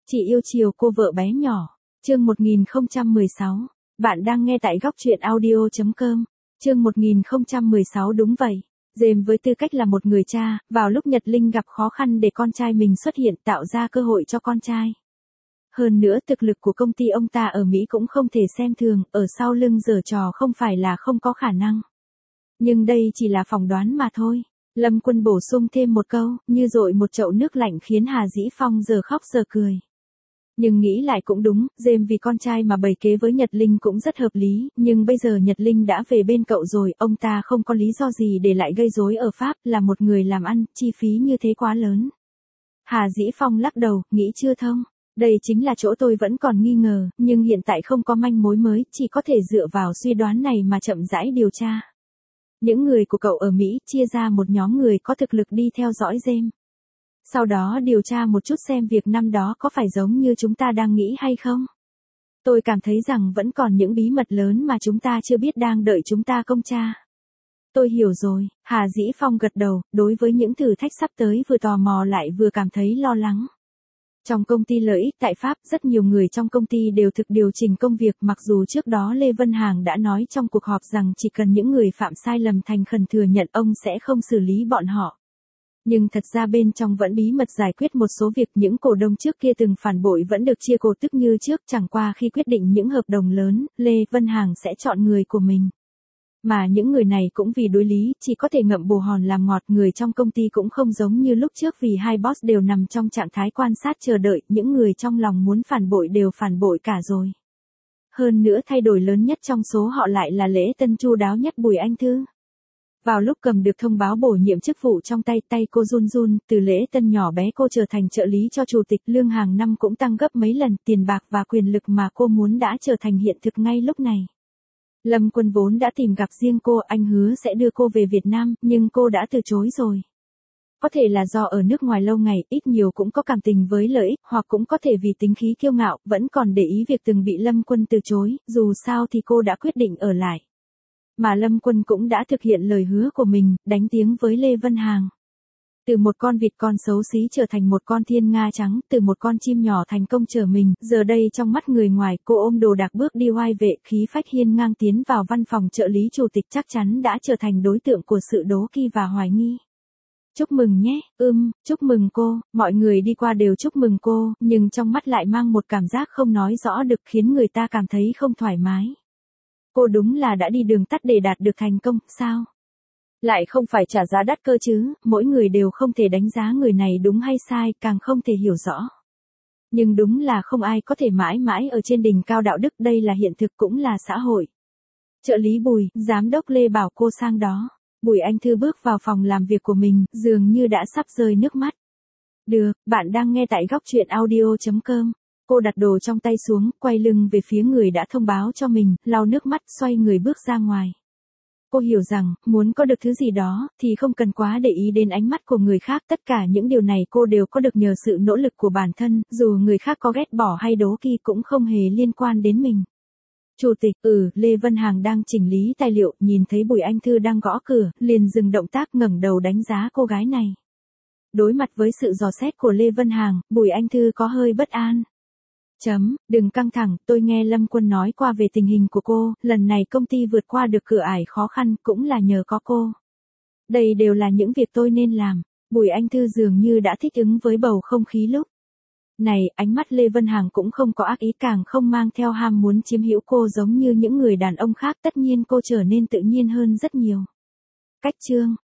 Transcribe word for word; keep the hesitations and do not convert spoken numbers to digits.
Chị yêu chiều cô vợ bé nhỏ. Chương một nghìn không trăm mười sáu. Bạn đang nghe tại góc truyện audio chấm com. Chương một nghìn không trăm mười sáu đúng vậy. James với tư cách là một người cha, vào lúc Nhật Linh gặp khó khăn để con trai mình xuất hiện tạo ra cơ hội cho con trai. Hơn nữa thực lực của công ty ông ta ở Mỹ cũng không thể xem thường, ở sau lưng giở trò không phải là không có khả năng. Nhưng đây chỉ là phỏng đoán mà thôi. Lâm Quân bổ sung thêm một câu, như dội một chậu nước lạnh khiến Hà Dĩ Phong giờ khóc giờ cười. Nhưng nghĩ lại cũng đúng, James vì con trai mà bày kế với Nhật Linh cũng rất hợp lý, nhưng bây giờ Nhật Linh đã về bên cậu rồi, ông ta không có lý do gì để lại gây rối ở Pháp, là một người làm ăn, chi phí như thế quá lớn. Hà Dĩ Phong lắc đầu, nghĩ chưa thông. Đây chính là chỗ tôi vẫn còn nghi ngờ, nhưng hiện tại không có manh mối mới, chỉ có thể dựa vào suy đoán này mà chậm rãi điều tra. Những người của cậu ở Mỹ chia ra một nhóm người có thực lực đi theo dõi James. Sau đó điều tra một chút xem việc năm đó có phải giống như chúng ta đang nghĩ hay không. Tôi cảm thấy rằng vẫn còn những bí mật lớn mà chúng ta chưa biết đang đợi chúng ta công tra. Tôi hiểu rồi, Hà Dĩ Phong gật đầu, đối với những thử thách sắp tới vừa tò mò lại vừa cảm thấy lo lắng. Trong công ty lợi ích tại Pháp, rất nhiều người trong công ty đều thực điều chỉnh công việc, mặc dù trước đó Lê Vân Hàng đã nói trong cuộc họp rằng chỉ cần những người phạm sai lầm thành khẩn thừa nhận ông sẽ không xử lý bọn họ. Nhưng thật ra bên trong vẫn bí mật giải quyết một số việc, những cổ đông trước kia từng phản bội vẫn được chia cổ tức như trước, chẳng qua khi quyết định những hợp đồng lớn, Lê Vân Hàng sẽ chọn người của mình. Mà những người này cũng vì đối lý, chỉ có thể ngậm bồ hòn làm ngọt, người trong công ty cũng không giống như lúc trước vì hai boss đều nằm trong trạng thái quan sát chờ đợi, những người trong lòng muốn phản bội đều phản bội cả rồi. Hơn nữa thay đổi lớn nhất trong số họ lại là lễ tân chu đáo nhất Bùi Anh Thư. Vào lúc cầm được thông báo bổ nhiệm chức vụ trong tay, tay cô run run, từ lễ tân nhỏ bé cô trở thành trợ lý cho chủ tịch, lương hàng năm cũng tăng gấp mấy lần, tiền bạc và quyền lực mà cô muốn đã trở thành hiện thực ngay lúc này. Lâm Quân vốn đã tìm gặp riêng cô, anh hứa sẽ đưa cô về Việt Nam, nhưng cô đã từ chối rồi. Có thể là do ở nước ngoài lâu ngày, ít nhiều cũng có cảm tình với lợi ích, hoặc cũng có thể vì tính khí kiêu ngạo, vẫn còn để ý việc từng bị Lâm Quân từ chối, dù sao thì cô đã quyết định ở lại. Mà Lâm Quân cũng đã thực hiện lời hứa của mình, đánh tiếng với Lê Vân Hàng. Từ một con vịt con xấu xí trở thành một con thiên nga trắng, từ một con chim nhỏ thành công trở mình, giờ đây trong mắt người ngoài, cô ôm đồ đạc bước đi oai vệ, khí phách hiên ngang tiến vào văn phòng trợ lý chủ tịch, chắc chắn đã trở thành đối tượng của sự đố kỵ và hoài nghi. Chúc mừng nhé, ưm, chúc mừng cô, mọi người đi qua đều chúc mừng cô, nhưng trong mắt lại mang một cảm giác không nói rõ được, khiến người ta cảm thấy không thoải mái. Cô đúng là đã đi đường tắt để đạt được thành công, sao? Lại không phải trả giá đắt cơ chứ, mỗi người đều không thể đánh giá người này đúng hay sai, càng không thể hiểu rõ. Nhưng đúng là không ai có thể mãi mãi ở trên đỉnh cao đạo đức, đây là hiện thực cũng là xã hội. Trợ lý Bùi, giám đốc Lê bảo cô sang đó. Bùi Anh Thư bước vào phòng làm việc của mình, dường như đã sắp rơi nước mắt. Được, bạn đang nghe tại góc truyện audio chấm com. Cô đặt đồ trong tay xuống, quay lưng về phía người đã thông báo cho mình, lau nước mắt, xoay người bước ra ngoài. Cô hiểu rằng, muốn có được thứ gì đó, thì không cần quá để ý đến ánh mắt của người khác, tất cả những điều này cô đều có được nhờ sự nỗ lực của bản thân, dù người khác có ghét bỏ hay đố kỵ cũng không hề liên quan đến mình. Chủ tịch, ừ, Lê Vân Hàng đang chỉnh lý tài liệu, nhìn thấy Bùi Anh Thư đang gõ cửa, liền dừng động tác, ngẩng đầu đánh giá cô gái này. Đối mặt với sự dò xét của Lê Vân Hàng, Bùi Anh Thư có hơi bất an. Chấm, đừng căng thẳng, tôi nghe Lâm Quân nói qua về tình hình của cô, lần này công ty vượt qua được cửa ải khó khăn, cũng là nhờ có cô. Đây đều là những việc tôi nên làm. Bùi Anh Thư dường như đã thích ứng với bầu không khí lúc này, ánh mắt Lê Vân Hàng cũng không có ác ý, càng không mang theo ham muốn chiếm hữu cô giống như những người đàn ông khác, tất nhiên cô trở nên tự nhiên hơn rất nhiều. Cách chương,